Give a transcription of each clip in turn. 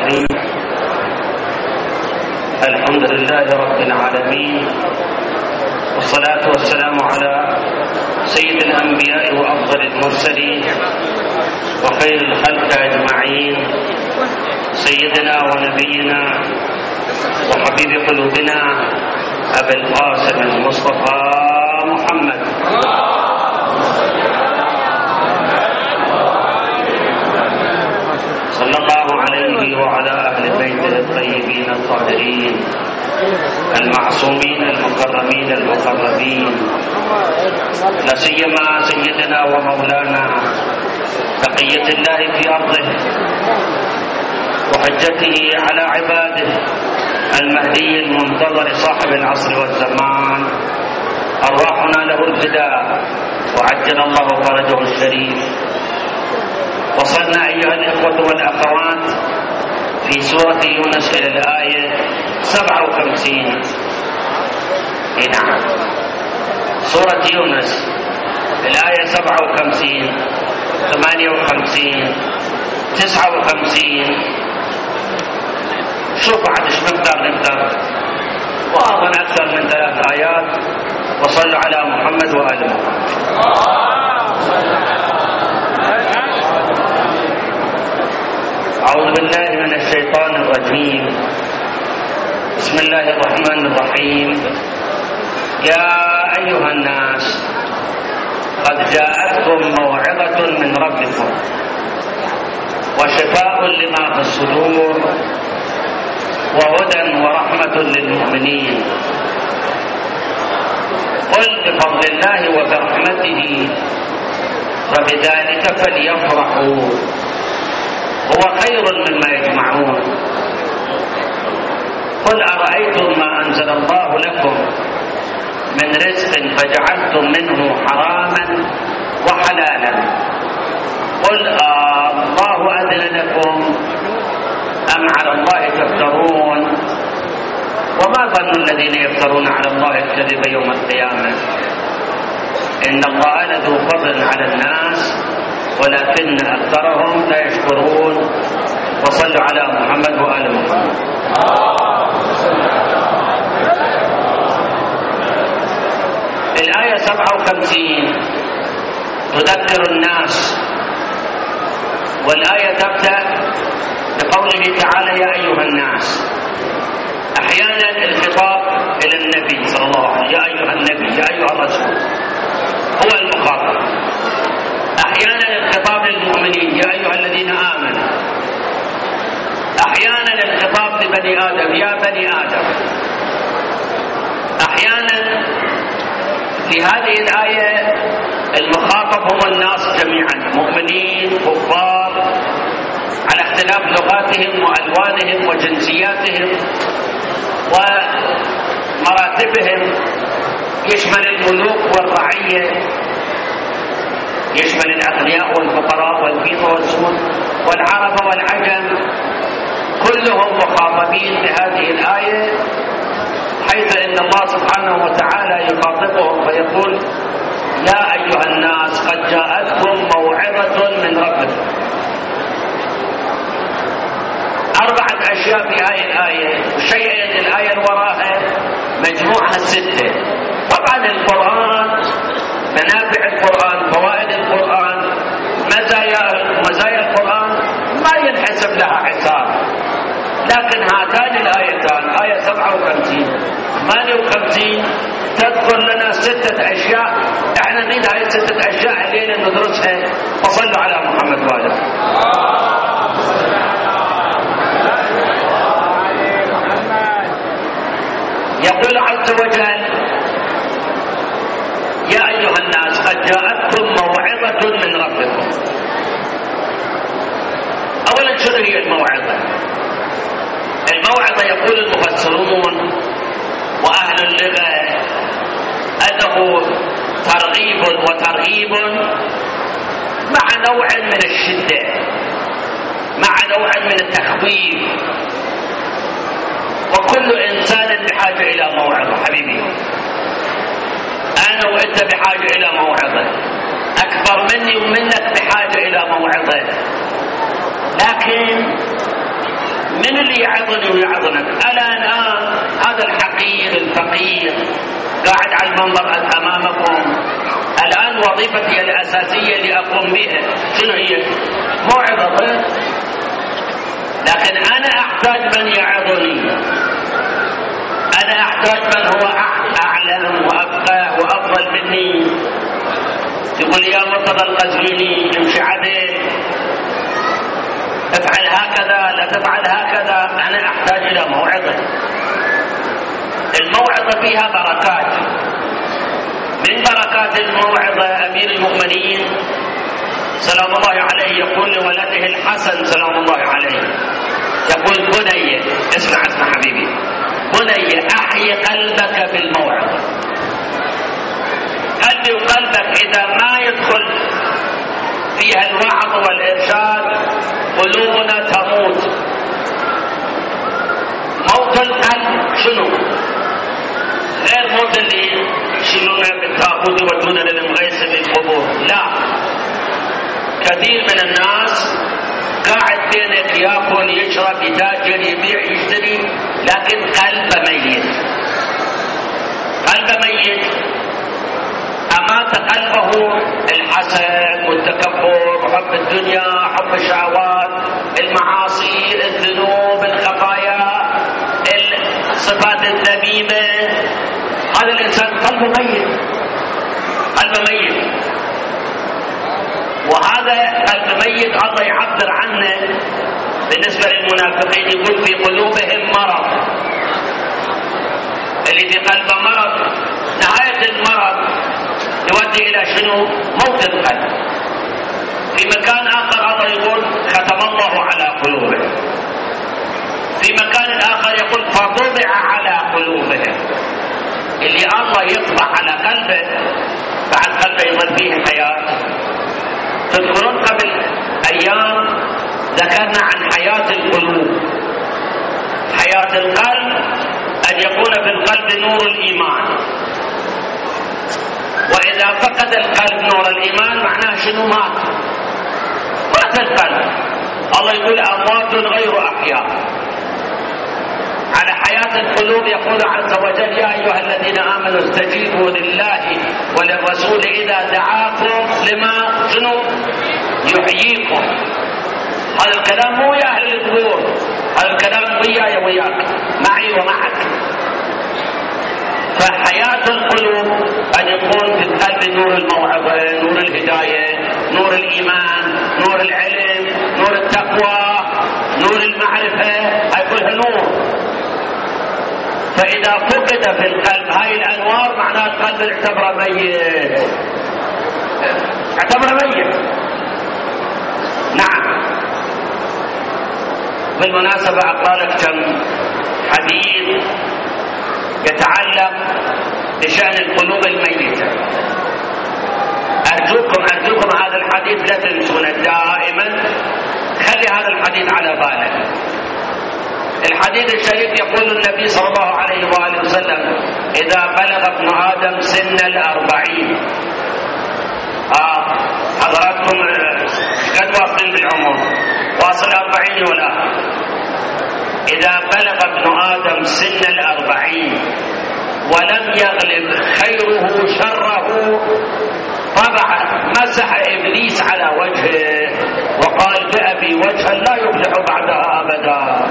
الرحيم. الحمد لله رب العالمين، والصلاة والسلام على سيد الأنبياء وأفضل المرسلين وخير الخلق أجمعين، سيدنا ونبينا وحبيب قلوبنا أبي القاسم المصطفى محمد صلى الله عليه وعلى أهل بيته الطيبين الطاهرين المعصومين المكرمين المقربين، لا سيما سيدنا ومولانا بقية الله في أرضه وحجته على عباده المهدي المنتظر صاحب العصر والزمان، أرواحنا له الفداء وعجل الله فرجه الشريف. وصلنا أيها الإخوة والأخوات في سورة يونس إلى الآية 57. نعم، سورة يونس الآية 57 58 59. شوف عاد ايش نقدر وأظن أكثر من 3 آيات. وصلوا على محمد وآل محمد. أعوذ بالله من الشيطان الرجيم. بسم الله الرحمن الرحيم. يا أيها الناس قد جاءتكم موعظة من ربكم وشفاء لما في الصدور وهدى ورحمة للمؤمنين. قل بفضل الله وبرحمته فبذلك فليفرحوا هو خير مما يجمعون. قل أرأيتم ما أنزل الله لكم من رزق فجعلتم منه حراما وحلالا قل الله أذن لكم أم على الله تفترون وما ظن الذين يفترون على الله الكذب يوم القيامة إن الله لذو فضل على الناس ولكن أكثرهم لا يشكرون. وصلوا على محمد وآل محمد. الآية 57 تذكر الناس، والآية تبدأ بقوله تعالى يا أيها الناس. أحيانا الخطاب إلى النبي صلى الله عليه وسلم، يا أيها النبي يا أيها الرسول هو المخاطب. أحيانا الخطاب للمؤمنين يا أيها الذين آمنوا. أحيانا الخطاب لبني آدم يا بني آدم. أحيانا في هذه الآية المخاطب هم الناس جميعا، مؤمنين كفار على اختلاف لغاتهم وألوانهم وجنسياتهم ومراتبهم، يشمل الملوك والرعية، يشمل الأغنياء والفقراء والبيض والسود والعرب والعجم، كلهم مخاطبين بهذه الآية، حيث إن الله سبحانه وتعالى يخاطبهم فيقول يا أيها الناس قد جاءتكم موعظة من ربكم. 4 أشياء في هذه الآية، وشيئين الآية وراها مجموعها 6. طبعا القرآن، منافع القرآن، فوائد القرآن، مزايا القرآن ما ينحسب لها حساب، لكن هاتان الآيتان آية 57 58 تذكر لنا 6 أشياء. احنا نريد هاي 6 أشياء علينا ندرسها. وصلوا على محمد وآله. يقول عز وجل يا أيها الناس قد جاءتكم موعظة من ربكم. أولا شنو هي الموعظة؟ الموعظة يقول المفسرون وأهل اللغة أنه ترغيب وترهيب مع نوع من الشدة، مع نوع من التخويف. وكل إنسان بحاجة إلى موعظة حبيبي. أنا وأنت بحاجة إلى موعظة، أكبر مني ومنك بحاجة إلى موعظة، لكن من اللي يعظني ويعظنك؟ ألا الآن هذا الحقير الفقير قاعد على المنبر أمامكم، الآن وظيفتي الأساسية اللي أقوم بها شنو هي؟ موعظة. لكن أنا أحتاج من يعظني، أنا أحتاج من هو أعلم وأفقه وأفضل مني، يقول يا مرتضى القزويني امشي عدل، افعل هكذا لا تفعل هكذا. أنا أحتاج إلى موعظة. الموعظة فيها بركات، من بركات الموعظة أمير المؤمنين سلام الله عليه يقول لولده الحسن سلام الله عليه، يقول بني اسمع حبيبي، بني أحيي قلبك بالموعظة. قلبي وقلبك إذا ما يدخل فيها الوعظ والإرشاد قلوبنا تموت. موت القلب شنو؟ غير موت اللي يشيلونا بالتابوت يودونا للمغيث بالقبور، لا. كثير من الناس قاعد بينك ياكل يشرب يتاجر يبيع يشتري، لكن قلبه ميت. قلبه ميت، أمات قلبه الحسد والتكبر وحب الدنيا، حب الشهوات، المعاصي، الذنوب، الخطايا، الصفات الذميمة. هذا الإنسان قلبه ميت، قلبه ميت. وهذا قلب ميت الله يعبر عنه بالنسبة للمنافقين، يقول في قلوبهم مرض. اللي في قلبه مرض نهاية المرض يؤدي إلى شنو؟ موت القلب. في مكان آخر الله يقول ختم الله على قلوبهم، في مكان آخر يقول فطبع على قلوبهم. اللي الله يطبع على قلبه بعد قلبه يظل فيه حياة. تذكرون قبل أيام ذكرنا عن حياة القلوب. حياة القلب أن يكون في القلب نور الإيمان، وإذا فقد القلب نور الإيمان معناه شنو؟ مات القلب. الله يقول أموات غير أحياء. على حياة القلوب يقول عز وجل يا أيها الذين آمنوا استجيبوا لله وللرسول إذا دعاكم لما شنو يحييكم. هذا الكلام مو يا أهل القبور، هذا الكلام وياي وياك، معي ومعك. فحياة القلوب أن يكون في القلب نور الموعظة، نور الهداية، نور الإيمان، نور العلم، نور التقوى، نور المعرفة، هاي كلها نور. فإذا فقد في القلب هاي الأنوار معناه القلب اعتبره ميت، اعتبره ميت. نعم. بالمناسبة أقرأ لك كم حديث يتعلق بشأن القلوب الميتة. أرجوكم هذا الحديث لا تنسونه دائما، خلي هذا الحديث على بالك. الحديث الشريف يقول النبي صلى الله عليه وآله وسلم إذا بلغ ابن آدم سن 40. حضراتكم قد واصلين بالعمر، واصل 40 ولا؟ إذا بلغ ابن آدم سن 40 ولم يغلب خيره شره طبعا مسح إبليس على وجهه وقال بأبي وجها لا يفلح بعدها أبدا.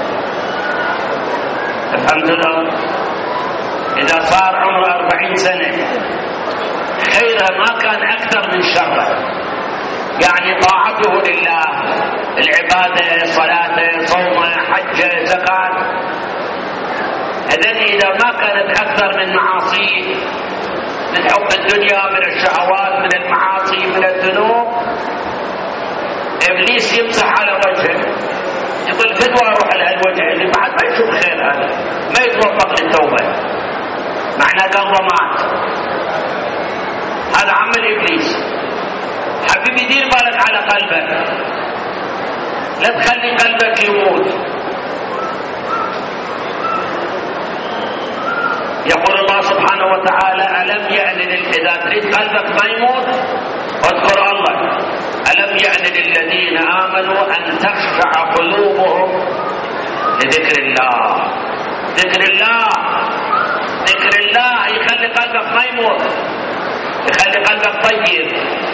الحمد لله. إذا صار عمره 40 سنة خيره ما كان أكثر من شره، يعني طاعته لله، العبادة، صلاته، صومه، حجه، زكاة، إذن إذا ما كانت أكثر من معاصيه، من حب الدنيا، من الشهوات، من المعاصي، من الذنوب، إبليس يمسح على وجهه، يقول فدوى أروح لهالوجه اللي بعد ما يشوف خير، هذا ما يتوفق للتوبة، معناه قلبه مات. هذا عمل إبليس. حبيبي دير بالك على قلبك، لا تخلي قلبك يموت. يقول الله سبحانه وتعالى ألم يأن إذا تريد قلبك ما يموت اذكر الله، ألم يأن للذين آمنوا أن تخشع قلوبهم بذكر الله. ذكر الله، ذكر الله يخلي قلبك ما يموت، يخلي قلبك طيب.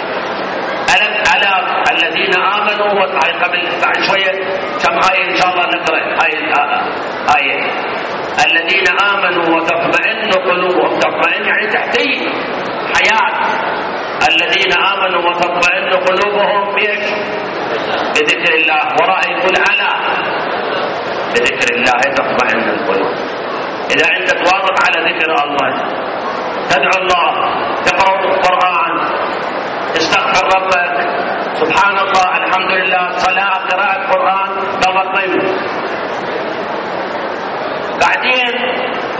ألا الذين آمنوا، قبل بعد شوية كم آية إن شاء الله نقرأ آية الذين آمنوا وتطمئن قلوبهم. تطمئن يعني تحتي حياة. الذين آمنوا وتطمئن قلوبهم بإيش؟ بذكر الله. وراء يقول ألا بذكر الله تطمئن القلوب. إذا أنت تواظب على ذكر الله، تدعو الله، تقرأ القرآن، تستغفر ربك، سبحان الله، الحمد لله، صلاة، قراءة قرآن، تطمئن. بعدين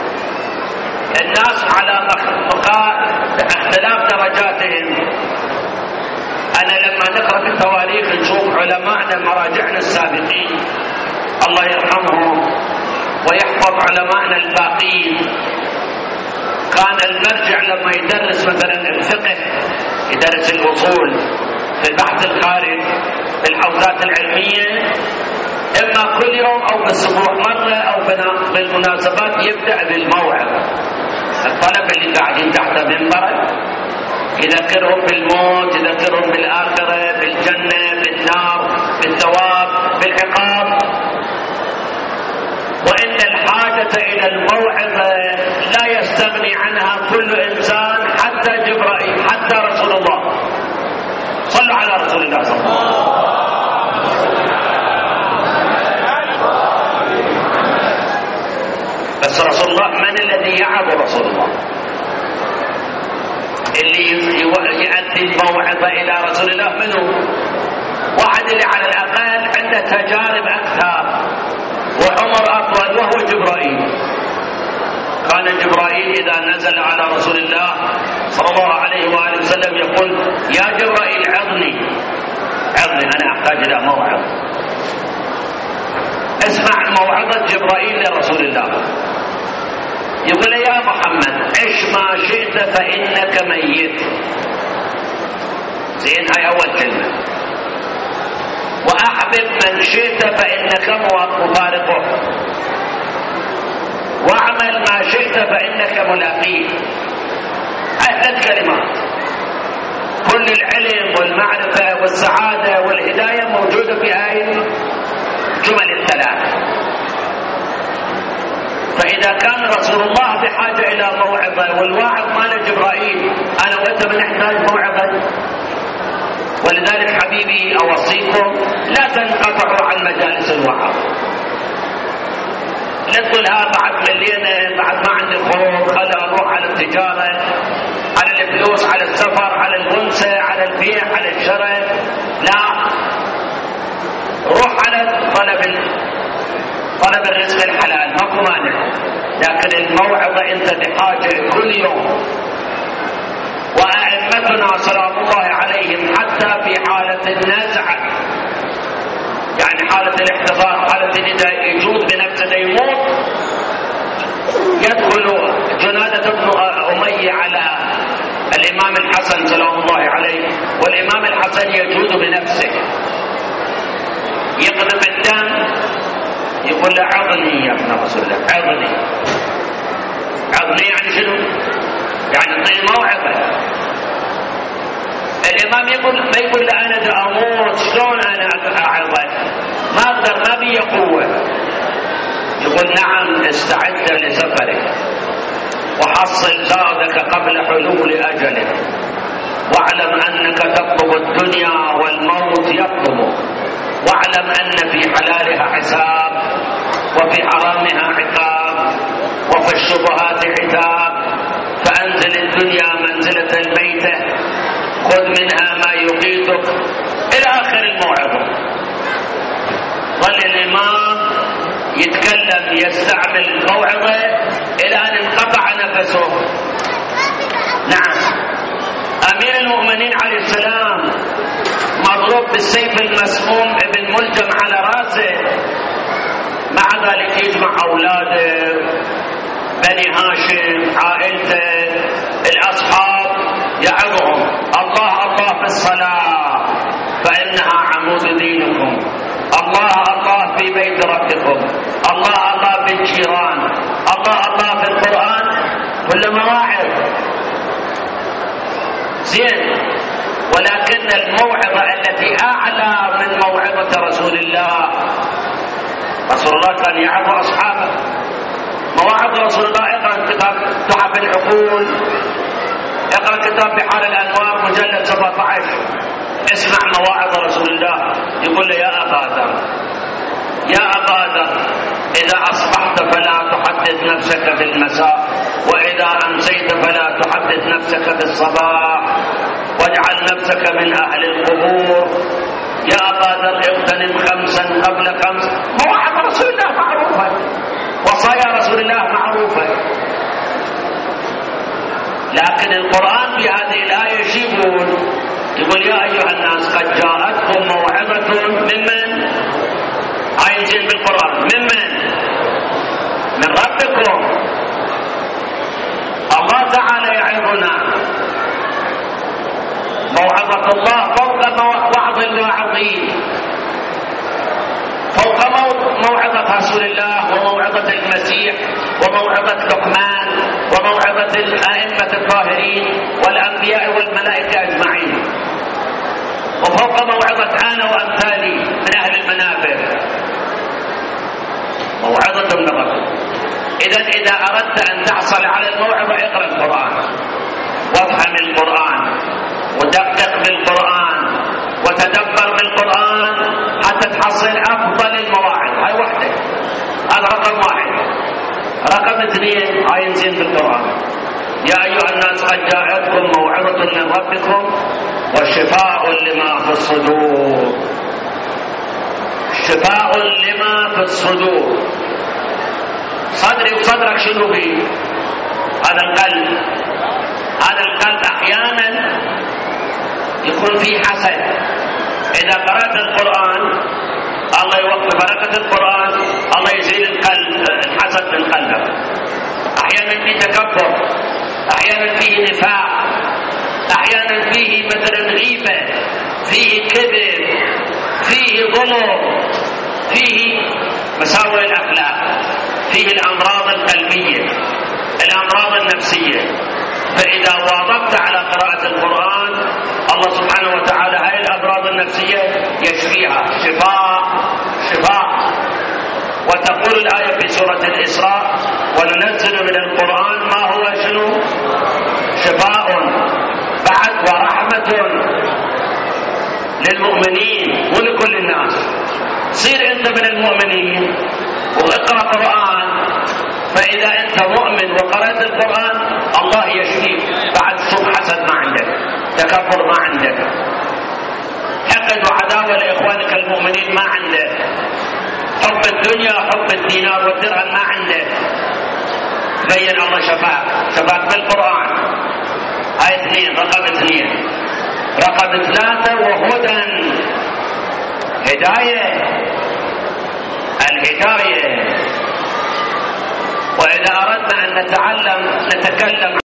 الناس على اختلاف درجاتهم. أنا لما نقرأ في التواريخ نشوف علماءنا مراجعنا السابقين الله يرحمهم ويحفظ علماءنا الباقين، كان المرجع لما يدرس مثلا الفقه، يدرس الأصول في البحث الخارج في الحوزات العلمية، إما كل يوم أو بالأسبوع مرة أو بالمناسبات يبدأ بالموعظة. الطلبة اللي قاعدين تحت منبره يذكرهم بالموت، يذكرهم بالآخرة، بالجنة، بالنار، بالثواب، بالعقاب. وإن الحاجة إلى الموعظة لا يستغني عنها كل إنسان، حتى جبرائيل، حتى رسول الله. صلوا على رسول الله صلى الله عليه وسلم. بس رسول الله من الذي يعظ رسول الله؟ اللي يؤدي الموعظة إلى رسول الله منه واحد اللي على الأقل عنده تجارب أكثر وعمر أطول، وهو جبرائيل. كان جبرائيل إذا نزل على رسول الله صلى الله عليه وآله وسلم يقول يا جبرائيل عظني، عظني، أنا أحتاج إلى موعظة. اسمع موعظة جبرائيل لرسول الله، يقول يا محمد عش ما شئت فإنك ميت. زين، هاي أول كلمة. وأحبب من شئت فإنك مفارقه، واعمل ما شئت فإنك ملاقيه. هاي 3 كلمات. كل العلم والمعرفة والسعادة والهداية موجودة في هاي الجمل 3. فإذا كان رسول الله بحاجة إلى موعظة والواعظ مال جبرائيل، أنا وأنت بنحتاج موعظة. ولذلك حبيبي أوصيكم لا تنقطعوا عن مجالس الوعظ. لا تقول بعد ملينا، بعد ما عندي خروج، خلينا نروح على التجارة، على الفلوس، على السفر، على الأنثى، على البيع، على الشراء. لا، روح على طلب الرزق الحلال، ماكو مانع. لكن الموعظة انت بحاجة كل يوم. وأئمتنا سلام الله عليهم حتى في حالة النزع، يعني حالة الاحتضار، حالة النداء، يجود بنفسه يموت، يدخل جنادة بن أمية على الإمام الحسن سلام الله عليه، والإمام الحسن يجود بنفسه، يقلب الدم، يقول له عظني يا ابن رسول الله، عظني. عظني يعني شنو؟ يعني اعطيني موعظة. الإمام ما يقول له أنا دا أموت، شلون أنا أعظك؟ ما أقدر، ما بي قوة. يقول نعم، استعد لسفرك وحصل زادك قبل حلول أجلك، واعلم أنك تطلب الدنيا والموت يطلبك، واعلم أن في حلالها حساب وفي حرامها عقاب وفي الشبهات عتاب، فأنزل الدنيا منزلة الميتة، خذ منها ما يقيتك، إلى آخر الموعظة. ظل الإمام يتكلم يستعمل الموعظة إلى أن انقطع نفسه. نعم، أمير المؤمنين عليه السلام مضروب بالسيف المسموم ابن ملجم على راسه، مع ذلك يجمع أولاده، بني هاشم، عائلته، الأصحاب، يعظهم الله الله في الصلاة فإنها عمود دينكم، الله الله في بيت ربكم، الله للجيران. الله في القرآن كل مواعظ زين، ولكن الموعظة التي أعلى من موعظة رسول الله، رسول الله كان يعظ أصحابه. مواعظ رسول الله، اقرأ كتاب تحف العقول، اقرأ كتاب بحار الأنوار مجلد 17، اسمع مواعظ رسول الله. يقول له يا أبا ذر إذا أصبحت فلا تحدث نفسك في المساء، وإذا أمسيت فلا تحدث نفسك في الصباح، واجعل نفسك من أهل القبور. يا أبا ذر اغتنم 5 قبل 5. مواعظ رسول الله معروفة، وصايا رسول الله معروفة، لكن القرآن في هذه الآية يقول يا أيها الناس قد جاءتكم موعظة ممن؟ عايزين بالقرآن من ربكم. الله تعالى يعظنا. موعظة الله فوق وعظ الواعظين، فوق موعظة رسول الله وموعظة المسيح وموعظة لقمان وموعظة الأئمة الطاهرين والأنبياء والملائكة أجمعين، وفوق موعظة أنا وأمثالي من أهل المنابر. موعظة من ربك. إذا أردت أن تحصل على الموعظة اقرأ القرآن، وافهم القرآن، ودقق بالقرآن، وتدبر بالقرآن حتى تحصل أفضل المواعظ. هاي وحدة، هذا رقم 1. رقم 2 هاي ينزل بالقرآن. يا أيها الناس قد جاءتكم موعظة من ربكم وشفاء لما في الصدور. شفاء لما في الصدور. صدري وصدرك شنو فيه؟ هذا القلب. هذا القلب أحيانا يكون فيه حسد. إذا قرأت القرآن الله يوفق بركة القرآن، الله يزيل الحسد من قلبك. أحيانا فيه تكبر، أحيانا فيه نفاق، أحيانا فيه مثلا غيبة، فيه كذب، فيه ظلم، فيه مساوئ الأخلاق، فيه الأمراض القلبية، الأمراض النفسية. فإذا واظبت على قراءة القرآن الله سبحانه وتعالى هاي الأمراض النفسية يشفيها. شفاء. وتقول الآية في سورة الإسراء وننزل من القرآن ما هو شنو؟ شفاء بعد ورحمة للمؤمنين ولكل الناس. صير أنت من المؤمنين واقرأ قرآن، فإذا أنت مؤمن وقرأت القرآن الله يشفيك. بعد سوء حسد ما عندك، تكبر ما عندك، حقد وعداوة لإخوانك المؤمنين ما عندك، حب الدنيا حب الدينار والدرهم ما عندك. بين الله شفاك بالقرآن. هاي 2. رقم 2. رقم 3 وهدى، هداية، الهداية. وإذا أردنا أن نتكلم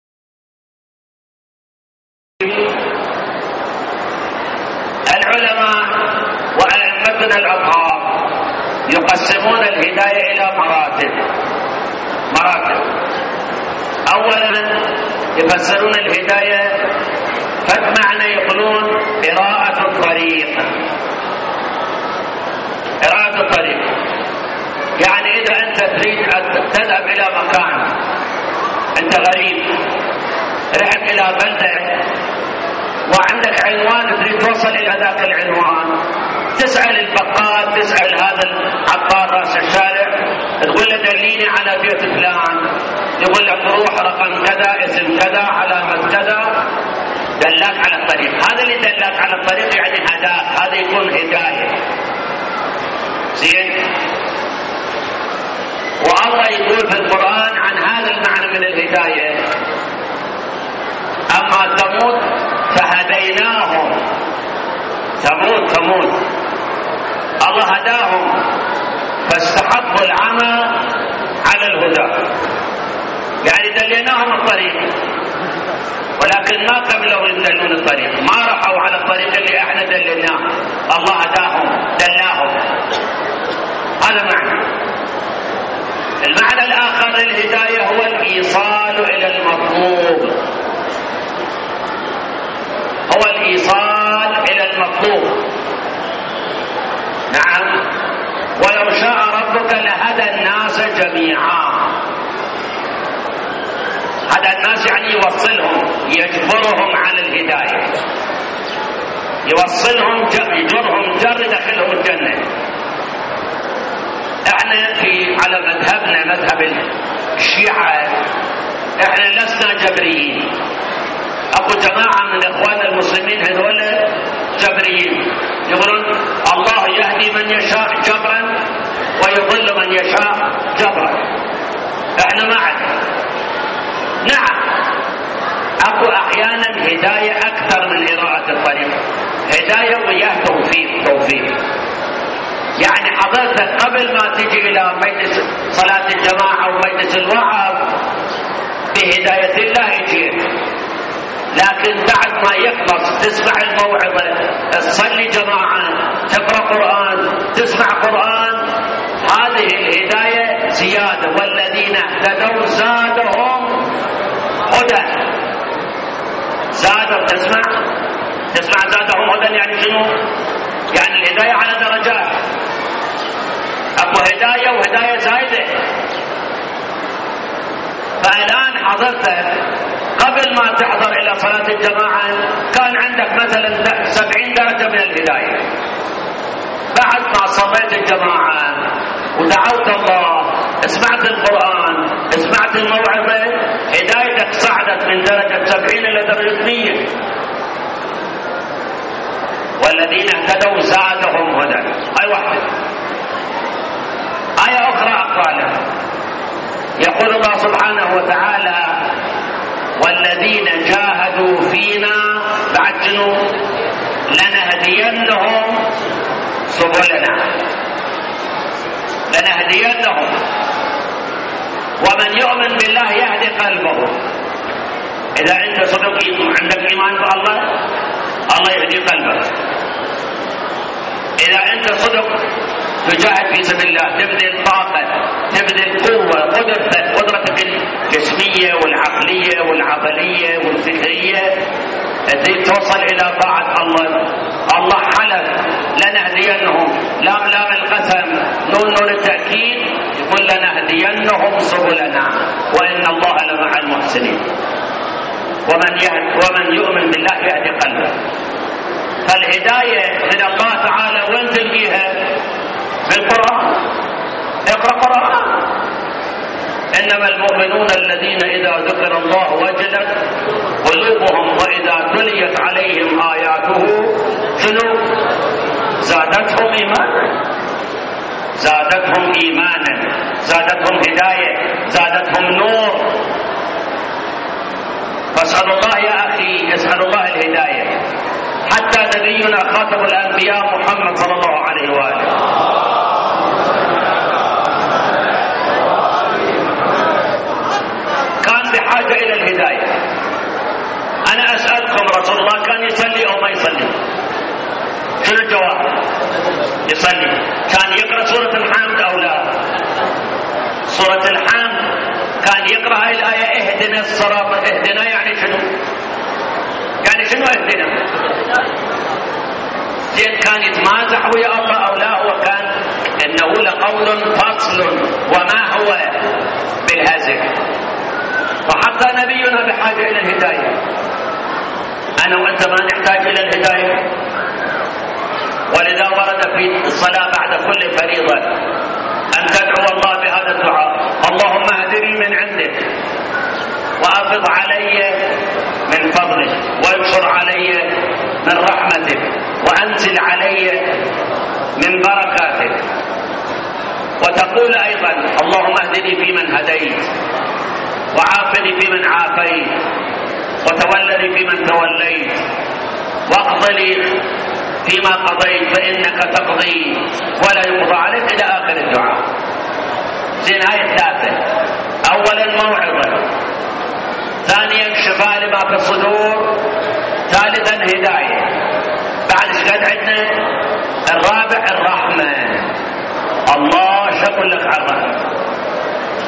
العلماء وأئمتنا الأطهار يقسمون الهداية إلى مراتب. أولا يفسرون الهداية فمعنى يقولون قراءة الطريق. يعني إذا أنت تريد أن تذهب إلى مكان، أنت غريب، رحت إلى بلدة وعندك عنوان تريد توصل إلى ذاك العنوان، تسأل البقال، تسأل هذا العطار راس الشارع، تقول له دليني على بيت فلان، يقول لك روح رقم كذا، اسم كذا، علامة كذا، دلاك على الطريق. هذا اللي دلاك على الطريق يعني هداك، هذا يكون هداية. زين. والله يقول في القرآن عن هذا المعنى من الهداية: أما ثمود فهديناهم. ثمود الله هداهم فاستحبوا العمى على الهدى، يعني دليناهم الطريق، ولكن ما قبلوا يدلون الطريق، ما راحوا على الطريق اللي احنا دلناه، الله هداهم دلاهم. هذا معنى. المعنى الآخر للهداية هو الإيصال إلى المطلوب، هو الإيصال إلى المطلوب. نعم، ولو شاء ربك لهدى الناس جميعا. هدى الناس يعني يوصلهم، يجبرهم على الهداية، يوصلهم يجرهم جر يدخلهم الجنة. احنا على مذهبنا مذهب الشيعة احنا لسنا جبريين. اكو جماعة من اخوان المسلمين هذول جبريين، يقولون الله يهدي من يشاء جبرا ويضل من يشاء جبرا. احنا ما عندنا. نعم، اكو احيانا هداية اكثر من إراءة الطريق، هداية وياه توفيق. يعني حضرتك قبل ما تجي الى مجلس صلاة الجماعة ومجلس الوعظ بهداية الله يجيك، لكن بعد ما يخلص تسمع الموعظة، تصلي جماعة، تقرأ قرآن، تسمع قرآن، هذه الهداية زيادة. والذين اهتدوا زادهم هدى. زادوا، تسمع زادهم هدى يعني شنو؟ يعني الهداية على درجات، اكو هداية وهداية زايدة. فالآن حضرتك قبل ما تحضر إلى صلاة الجماعة كان عندك مثلا 70 درجة من الهداية. بعد ما صليت الجماعة ودعوت الله، سمعت القرآن، سمعت الموعظة، هدايتك صعدت من درجة 70 إلى درجة 100. والذين اهتدوا زادهم هدى. أي واحدة. آية أخرى أقرأ. يقول الله سبحانه وتعالى والذين جاهدوا فينا بعد شنو؟ لنهدينهم سبلنا. لنهدينهم. ومن يؤمن بالله يهدي قلبه. إذا أنت صدق عندك إيمان بالله، الله يهدي قلبك. إذا أنت صدق تجاهد في سبيل الله، تبذل طاقة، تبذل قوة، قدرتك الجسمية والعقلية والعقلية والفكرية، توصل إلى طاعة الله. الله حلف لنهدينهم، لام القسم، نون التأكيد، يقول لنهدينهم سبلنا وإن الله لمع المحسنين. ومن يؤمن بالله يهدي قلبه. فالهداية من الله تعالى وين تلقيها؟ في القرآن. اقرأ قرآن. إنما المؤمنون الذين إذا ذكر الله وجلت قلوبهم وإذا تليت عليهم آياته شنو؟ زادتهم إيمانا. زادتهم إيمانا، زادتهم هداية، زادتهم نور. فاسأل الله يا أخي، اسأل الله الهداية. حتى نبينا خاتم الأنبياء محمد صلى الله عليه وآله كان بحاجة إلى الهداية. أنا أسألكم، رسول الله كان يصلي أو ما يصلي؟ شنو الجواب؟ يصلي. كان يقرأ سورة الحمد أو لا؟ سورة الحمد كان يقرأ هاي الآية اهدنا الصراط. اهدنا يعني شنو؟ يعني شنو اهدنا؟ زين كان يتمازح ويا الله أو لا؟ هو كان إنه لقول فصل وما هو بالهزل. فحتى نبينا بحاجة إلى الهداية. أنا وأنت ما نحتاج إلى الهداية. ولذا ورد في الصلاة بعد كل فريضة أن تدعو الله بهذا الدعاء: اللهم اهدني من عندك وأفض علي من فضلك وانشر علي من رحمتك وأنزل علي من بركاتك. وتقول أيضا: اللهم اهدني فيمن هديت وعافني فيمن عافيت وتولني فيمن توليت واقض لي فيما قضيت فإنك تقضي ولا يقضى عليك إلى آخر الدعاء. زين هاي الثلاثة: أولا موعظة، ثانيا شفاء لما في الصدور، ثالثا هداية. بعد ايش قد عندنا؟ الرابع الرحمة. الله شكر لك على الرحمة.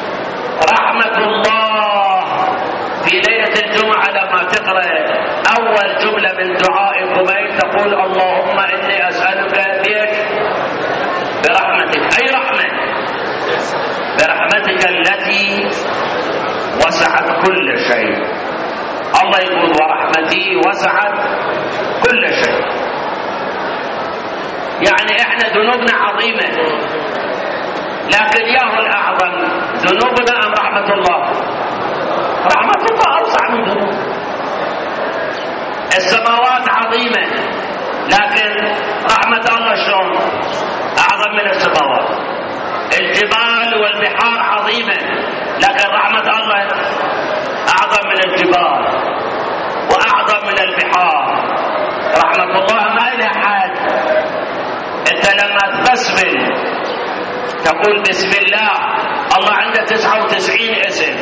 ورحمة الله في ليلة الجمعة لما تقرأ أول جملة من دعاء قبيل تقول اللهم إني أسألك برحمتك، أي رحمة؟ برحمتك التي وسعت كل شيء. الله يقول ورحمتي وسعت كل شيء، يعني احنا ذنوبنا عظيمة، لكن ياهو الأعظم ذنوبنا أم رحمة الله؟ رحمة الله أوسع من ذنوب. السماوات عظيمة، لكن رحمة الله شلون؟ أعظم من السماوات. الجبال والبحار عظيمة، لكن رحمة الله أعظم من الجبال وأعظم من البحار. رحمة الله ما إلها حد. أنت لما تبسمل تقول بسم الله، الله عنده 99 اسم،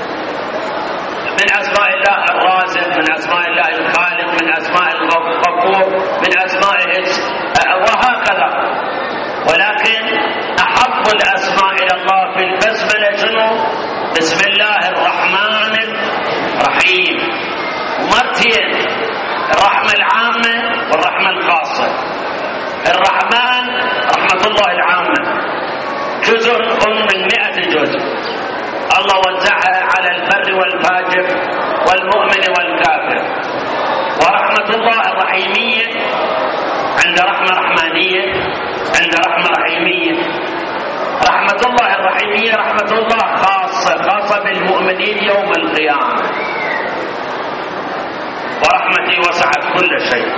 من أسماء الله الرازق، من أسماء الله الخالق، من أسماء الغفور، من أسمائه وهكذا. ولكن أحب الأسماء إلى الله في البسملة شنو؟ بسم الله الرحمن الرحيم. مرتين، الرحمة العامة والرحمة الخاصة. الرحمن رحمة الله العامة جزء من 100 جزء، الله وزعها على البر والفاجر والمؤمن والكافر. ورحمة الله الرحيمية عند رحمة رحمانية، عند رحمة رحيمية. رحمة الله الرحيمية رحمة الله خاصة بالمؤمنين يوم القيامة. ورحمتي وسعت كل شيء.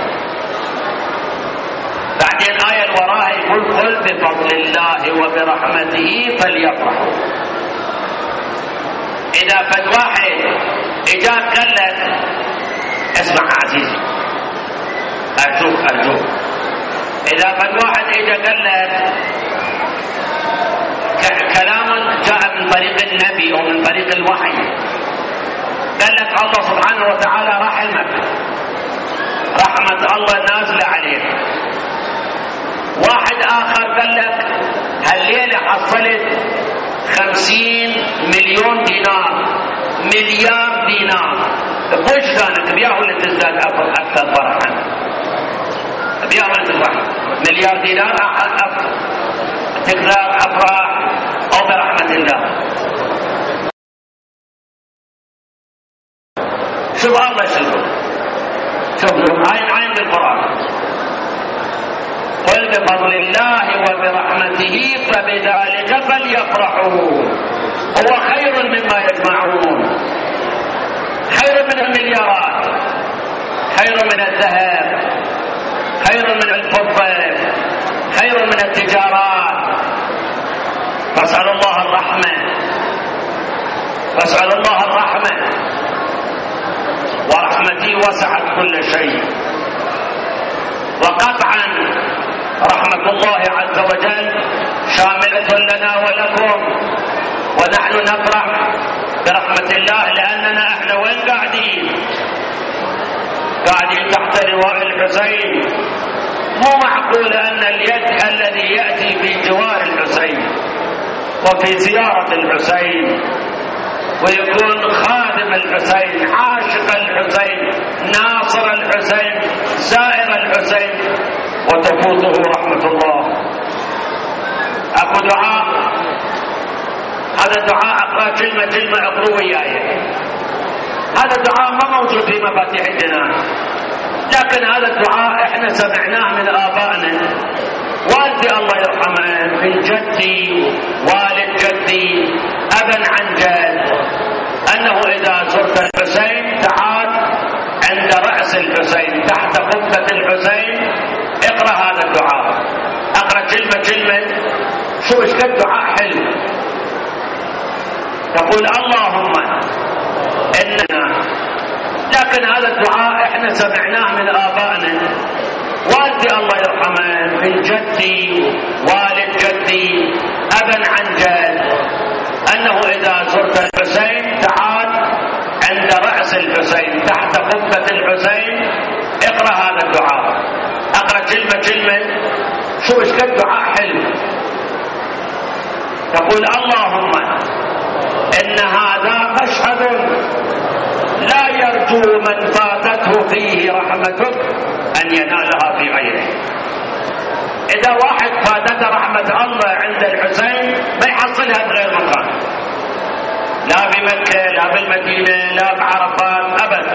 بعدين آية وراها يقول قل بفضل الله وبرحمته فليفرحوا. إذا فد واحد إجا قال لك اسمع عزيزي، أرجوك، إذا فد واحد إجا قال لك كلام جاء من طريق النبي أو من طريق الوحي، قال لك الله سبحانه وتعالى رحمك، رحمة الله نازلة عليك. واحد آخر قال لك هالليلة حصلت 50 مليون دينار، مليار دينار، وجدانك بياه ولا تزداد أكثر فرحا؟ بياه ولا تفرح؟ مليار دينار تقدر أفرح أو برحمة الله؟ شوف الله شوف عين بالقرآن. قل بفضل الله وبرحمته فبذلك فليفرحوا هو خير مما يجمعون. خير من المليارات، خير من الذهب، خير من الفضة، خير من التجارات. فاسأل الله الرحمة، فاسأل الله الرحمة. ورحمتي وسعت كل شيء. وقطعا رحمة الله عز وجل شاملة لنا ولكم، ونحن نفرح برحمة الله لأننا احنا وين قاعدين؟ قاعدين تحت لواء الحسين. مو معقول أن اليد الذي يأتي في جوار الحسين وفي زيارة الحسين ويكون خادم الحسين، عاشق الحسين، ناصر الحسين، زائر الحسين، وتفوته رحمة الله. أكو دعاء، هذا دعاء أقرأ كلمة أقرأ وياي. هذا الدعاء ما موجود في مفاتيح الجنان، لكن هذا الدعاء احنا سمعناه من آبائنا. والدي الله يرحمه من جدي، والد جدي، أبا عن جد، أنه إذا زرت الحسين تعال عند رأس الحسين تحت قبة الحسين اقرأ هذا الدعاء. اقرأ كلمة، شو ايش قد دعاء حلو. تقول اللهم إننا، لكن هذا الدعاء احنا سمعناه من آبائنا. والدي الله يرحمه من جدي، والد جدي، أبا عن جد، أنه إذا زرت الحسين تعال عند رأس الحسين تحت قبة الحسين اقرأ هذا الدعاء. اقرأ كلمة، تقول اللهم إننا، لكن هذا الدعاء احنا سمعناه من آبائنا. والدي الله يرحمه من جدي، والد جدي، أبا عن جد، أنه إذا زرت الحسين تعال عند رأس الحسين تحت قبة الحسين اقرأ هذا الدعاء. اقرأ كلمة، شو ايش قد دعاء حلو. تقول اللهم إن هذا مشهد لا يرجو من فاتته فيه رحمتك أن ينالها في غيره. إذا واحد فاتته رحمة الله عند الحسين ما يحصلها بغير مكان، لا بمكة لا بالمدينة لا بعرفات أبدا.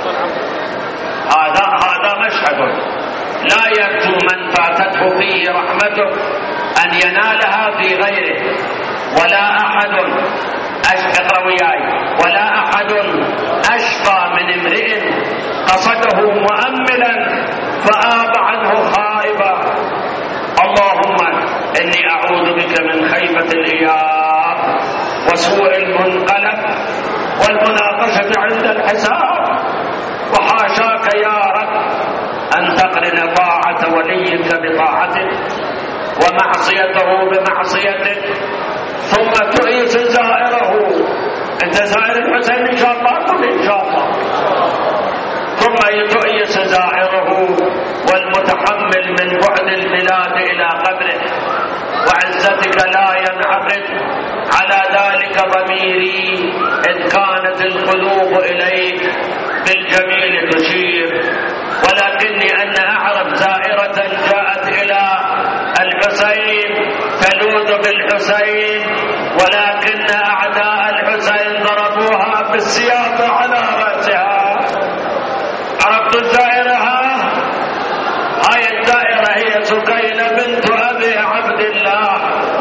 هذا مشهد لا يرجو من فاتته فيه رحمته أن ينالها في غيره. ولا أحد اقرأ وياي، ولا أحد أشقى من امرئ قصده مؤملا فآب عنه خائبا. اللهم إني أعوذ بك من خيبة الإياب وسوء المنقلب والمناقشة عند الحساب. وحاشاك يا رب أن تقرن طاعة وليك بطاعتك ومعصيته بمعصيتك ثم تؤيس زائره. أنت زائر الحسين إن شاء الله، قل إن شاء الله. ثم تؤيس زائره والمتحمل من بعد البلاد إلى قبره. وعزتك لا ينعقد على ذلك ضميري إذ كانت القلوب إليك بالجميل تشير. ولكني أن أعرف زائرة جاءت إلى الحسين تلوذ بالحسين، ولكن أعداء الحسين ضربوها بالسياط على رأسها. عرفت الزائرة؟ هاي الزائرة هي سكينة بنت أبي عبد الله.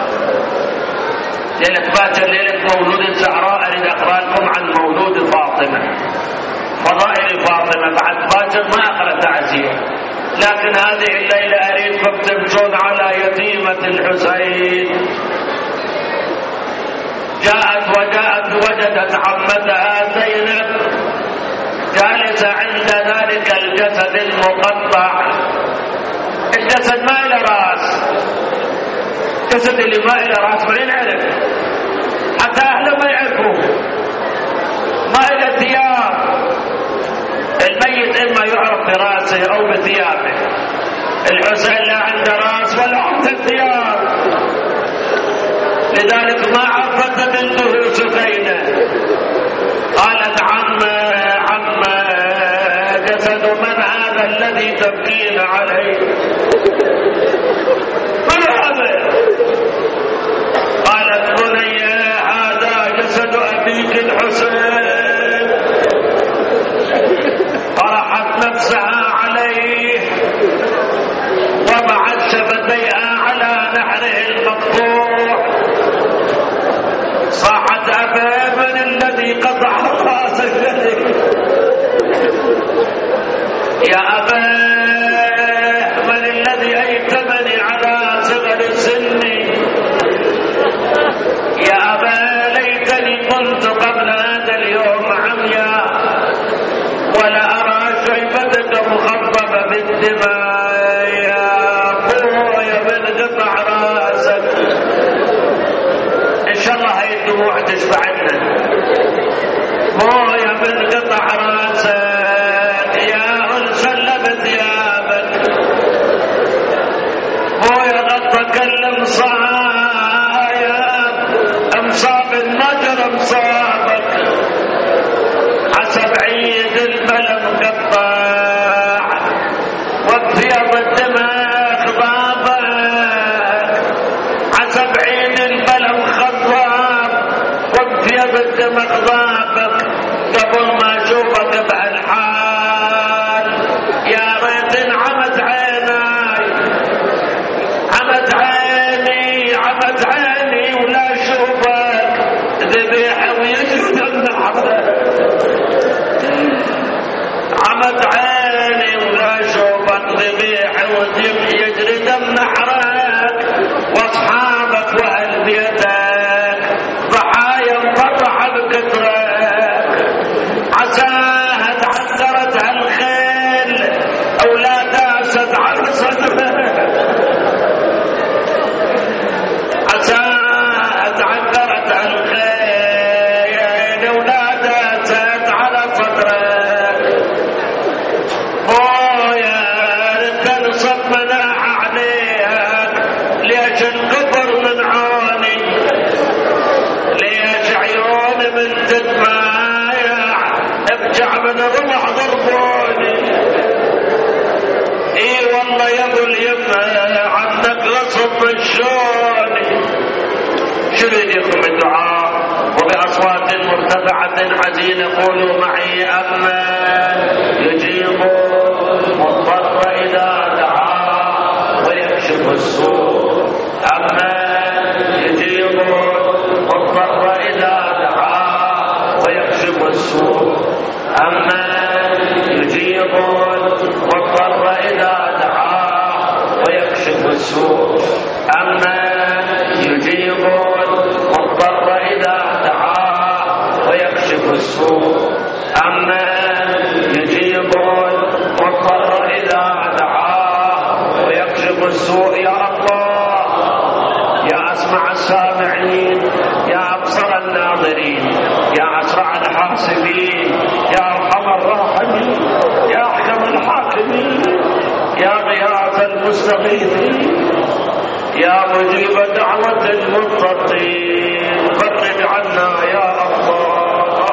ليلة باكر ليلة مولود الزهراء أريد أقرأ لكم عن مولود فاطمة، فضائل فاطمة. بعد باكر ما أقرأ تعزية، لكن هذه الليلة أريدكم تمشون على يتيمة الحسين. وجدت عمتها زينب جالسة عند ذلك الجسد المقطع. الجسد ما إلى رأس، الجسد اللي ما إلى رأس منين عرف؟ حتى أهله ما يعرفوه. ما إلى ثياب. الميت إما يعرف برأسه أو بثيابه. الحسين لا عنده رأس ولا عنده ثياب، لذلك ما عرفت بنته سكينة. قالت عم جسد من هذا الذي تبكين عليه؟ من هذا؟ قالت بني هذا جسد أبيك الحسين. طرحت نفسها عليه وضعت شفتيها على نحره المقطوع. صاحت أبا من الذي قطع راسك؟ يا أبا من الذي أيتمني على صغر سني؟ يا أبا ليتني كنت قبل هذا اليوم عميا ولا أرى شيبتك مخضبة بالدماء. يا أخويا من قطع راسك. إن شاء الله هاي الدموع تشبعنا. يا من قطع راسك يا أنسل بثيابك. يا غطك المصايب مصاب النجر مصابك. حسب عيد البلم قطاع وبثياب الدماغ ضابك. حسب عيد البلم خضاب وبثياب الدماغ ضابك. قبل ما اشوفك بهالحال يا ريت انعمت عيناي، عمت عيني ولا اشوفك ذبيحه ويسجد النحر. مدوا ايديكم بالدعاء وبأصوات مرتفعة حزينة قولوا معي أمن يجيب المضطر إذا دعا ويكشف السوء أمن يجيب المضطر إذا دعا ويكشف السوء أمن يجيب المضطر إذا دعا ويكشف السوء أمن يجيب المضطر إذا دعا ويكشف السوء أمن يجيب المضطر إذا دعا ويكشف السوء يا الله يا أسمع السامعين يا أبصر الناظرين يا أسرع الحاسبين يا أرحم الراحمين يا أحكم الحاكمين يا غياث المستغيثين يا مجيب دعوة المضطرين فرج عنا يا الله.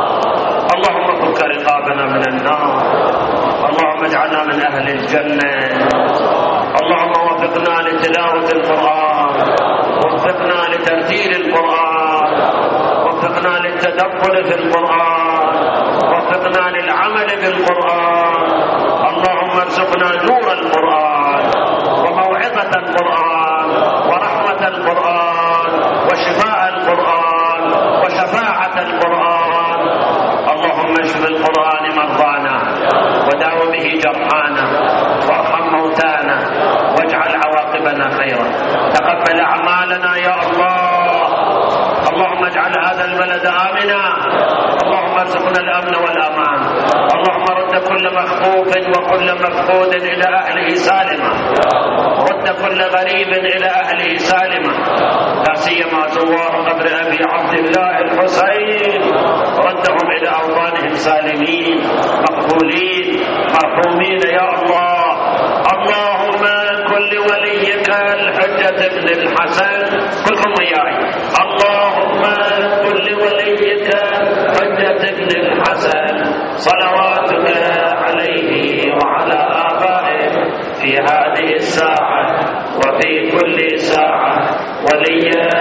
اللهم فك رقابنا من النار، اللهم اجعلنا من أهل الجنة. اللهم وفقنا لتلاوة القرآن، وفقنا لترتيل القرآن، وفقنا للتدبر في القرآن، وفقنا للعمل بالقرآن. اللهم ارزقنا نور القرآن وموعظة القرآن ورحمة القرآن وشفاء القرآن وشفاعة القرآن. اللهم اشف القرآن مرضانا وداو به جرحانا وارحم موتانا واجعل عواقبنا خيرا. تقبل أعمالنا يا الله. اللهم اجعل هذا البلد آمنا. اللهم ارزقنا الأمن والأمان. اللهم رد كل مخطوف وكل مفقود إلى أهله سالما، رد كل غريب إلى أهله سالما، لا سيما زوار قبر أبي عبد الله الحسين، ردهم إلى أوطانهم سالمين مقبولين مرحومين يا الله. اللهم كل وليك الحجة بن الحسن كلكم وياي. اللهم كل وليك حجة بن الحسن صلواتك عليه وعلى آبائه في هذه الساعة وفي كل ساعة وليا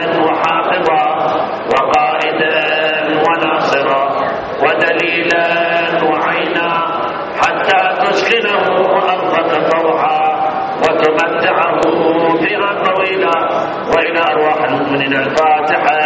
وحافظا وقائدا وناصرا ودليلا وعينا حتى تسكنه أرضك طوعا وتمتعه فيها طويلا. وإلى أرواح المؤمنين الفاتحة.